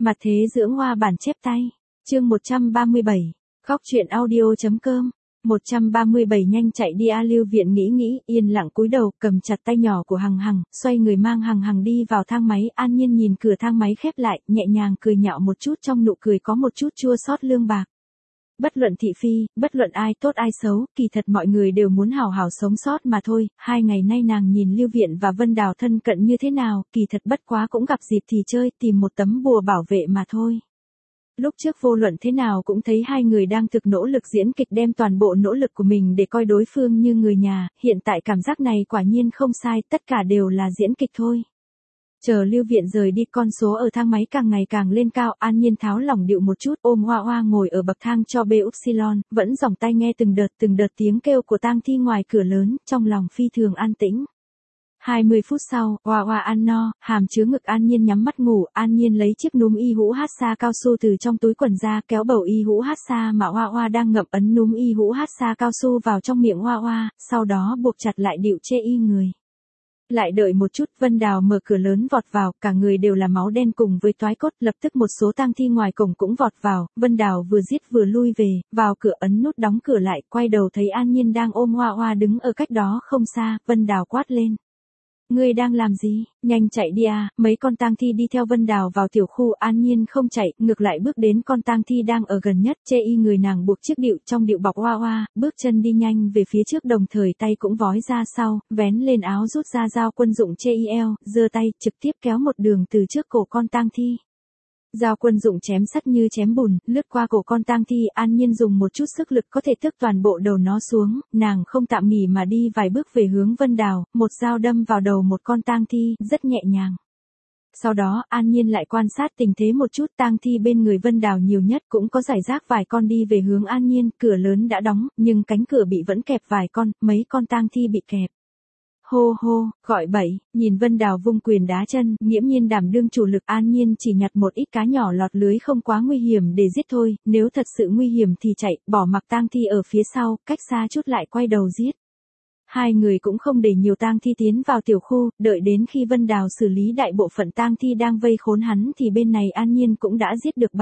Mặt thế dưỡng hoa bản chép tay. Chương 137. Khóc chuyện audio.com. 137 nhanh chạy đi a. Lưu Viện nghĩ, yên lặng cúi đầu, cầm chặt tay nhỏ của Hằng Hằng, xoay người mang Hằng Hằng đi vào thang máy. An Nhiên nhìn cửa thang máy khép lại, nhẹ nhàng cười nhạo một chút, trong nụ cười có một chút chua xót lương bạc. Bất luận thị phi, bất luận ai tốt ai xấu, kỳ thật mọi người đều muốn hào hào sống sót mà thôi. 2 ngày nay nàng nhìn Lưu Viện và Vân Đào thân cận như thế nào, kỳ thật bất quá cũng gặp dịp thì chơi, tìm một tấm bùa bảo vệ mà thôi. Lúc trước vô luận thế nào cũng thấy hai người đang thực nỗ lực diễn kịch, đem toàn bộ nỗ lực của mình để coi đối phương như người nhà, hiện tại cảm giác này quả nhiên không sai, tất cả đều là diễn kịch thôi. Chờ Lưu Viện rời đi, con số ở thang máy càng ngày càng lên cao. An Nhiên tháo lỏng điệu một chút, ôm Hoa Hoa ngồi ở bậc thang cho B Upsilon, vẫn dòng tay nghe từng đợt tiếng kêu của tang thi ngoài cửa lớn, trong lòng phi thường an tĩnh. 20 phút sau, Hoa Hoa ăn no, hàm chứa ngực. An Nhiên nhắm mắt ngủ. An Nhiên lấy chiếc núm y hũ hát xa cao su từ trong túi quần ra, kéo bầu y hũ hát xa mà Hoa Hoa đang ngậm, ấn núm y hũ hát xa cao su vào trong miệng Hoa Hoa, sau đó buộc chặt lại điệu chê y người. Lại đợi một chút, Vân Đào mở cửa lớn vọt vào, cả người đều là máu đen cùng với toái cốt, lập tức một số tang thi ngoài cổng cũng vọt vào. Vân Đào vừa giết vừa lui về, vào cửa ấn nút đóng cửa lại, quay đầu thấy An Nhiên đang ôm Hoa Hoa đứng ở cách đó không xa. Vân Đào quát lên: "Ngươi đang làm gì? Nhanh chạy đi à!" Mấy con tang thi đi theo Vân Đào vào tiểu khu. An Nhiên không chạy, ngược lại bước đến con tang thi đang ở gần nhất, chê y người nàng buộc chiếc điệu trong điệu bọc Hoa Hoa, bước chân đi nhanh về phía trước, đồng thời tay cũng vói ra sau, vén lên áo rút ra dao quân dụng chê y eo, giơ tay trực tiếp kéo một đường từ trước cổ con tang thi. Dao quân dụng chém sắt như chém bùn, lướt qua cổ con tang thi. An Nhiên dùng một chút sức lực có thể tước toàn bộ đầu nó xuống, nàng không tạm nghỉ mà đi vài bước về hướng Vân Đào, một dao đâm vào đầu một con tang thi, rất nhẹ nhàng. Sau đó, An Nhiên lại quan sát tình thế một chút, tang thi bên người Vân Đào nhiều nhất cũng có rải rác vài con đi về hướng An Nhiên, cửa lớn đã đóng, nhưng cánh cửa bị vẫn kẹp vài con, mấy con tang thi bị kẹp. Hô hô, gọi bậy, nhìn Vân Đào vung quyền đá chân, nghiễm nhiên đảm đương chủ lực. An Nhiên chỉ nhặt một ít cá nhỏ lọt lưới, không quá nguy hiểm để giết thôi, nếu thật sự nguy hiểm thì chạy, bỏ mặc tang thi ở phía sau, cách xa chút lại quay đầu giết. Hai người cũng không để nhiều tang thi tiến vào tiểu khu, đợi đến khi Vân Đào xử lý đại bộ phận tang thi đang vây khốn hắn thì bên này An Nhiên cũng đã giết được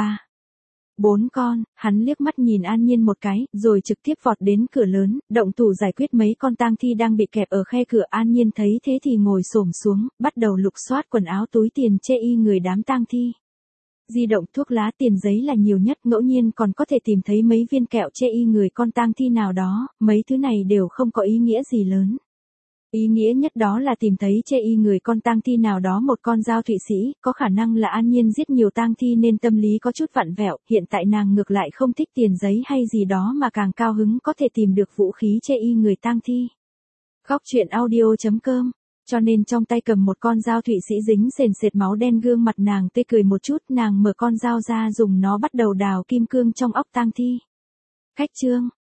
4 con. Hắn liếc mắt nhìn An Nhiên một cái, rồi trực tiếp vọt đến cửa lớn, động thủ giải quyết mấy con tang thi đang bị kẹp ở khe cửa. An Nhiên thấy thế thì ngồi xổm xuống, bắt đầu lục soát quần áo, túi tiền, chê y người đám tang thi. Di động, thuốc lá, tiền giấy là nhiều nhất, ngẫu nhiên còn có thể tìm thấy mấy viên kẹo chê y người con tang thi nào đó, mấy thứ này đều không có ý nghĩa gì lớn. Ý nghĩa nhất đó là tìm thấy chê y người con tang thi nào đó, một con dao Thụy Sĩ, có khả năng là An Nhiên giết nhiều tang thi nên tâm lý có chút vặn vẹo, hiện tại nàng ngược lại không thích tiền giấy hay gì đó mà càng cao hứng có thể tìm được vũ khí chê y người tang thi. Khóc chuyện audio.com. Cho nên trong tay cầm một con dao Thụy Sĩ dính sền sệt máu đen, gương mặt nàng tươi cười một chút, nàng mở con dao ra, dùng nó bắt đầu đào kim cương trong óc tang thi. Khách trương,